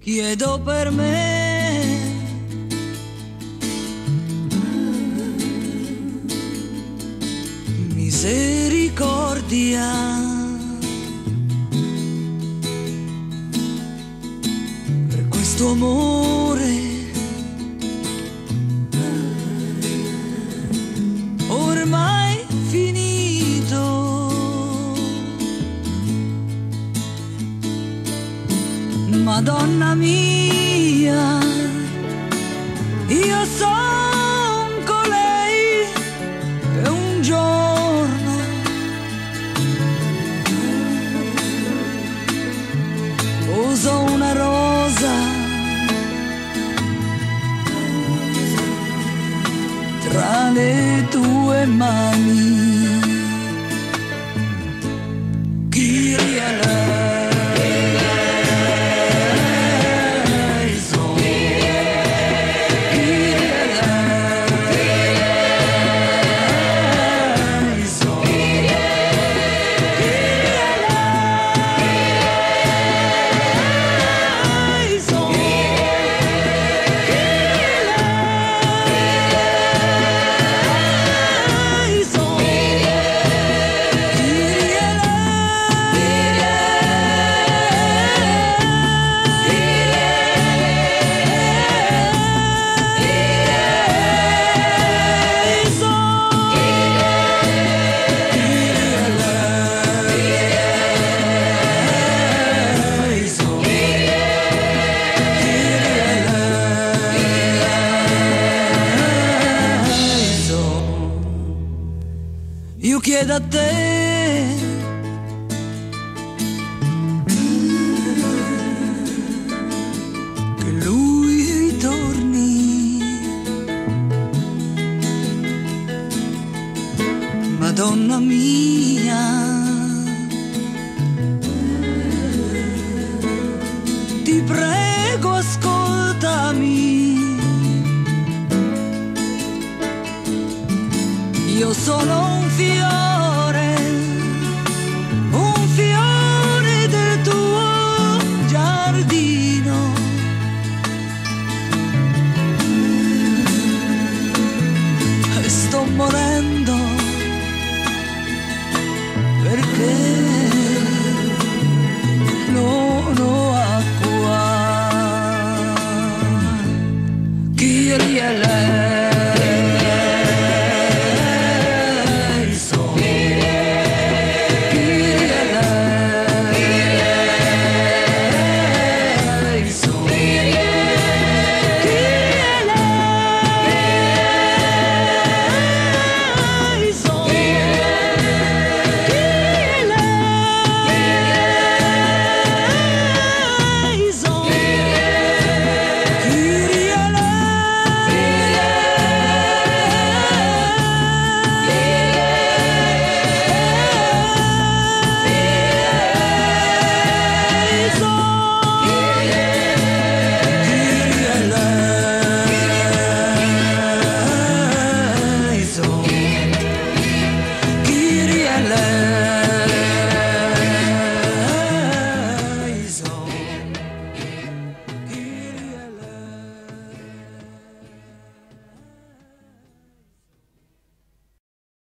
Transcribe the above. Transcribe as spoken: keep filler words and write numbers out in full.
chiedo per me. Misericordia, per questo amore ormai finito. Madonna mia, io son colei che un giorno uso una rosa tra le tue mani. Kyrie io chiedo a te che lui ritorni, Madonna mia, ti prego ascoltami. Io sono un fiore, un fiore del tuo giardino. E sto morendo perché non ho acqua. Kyrie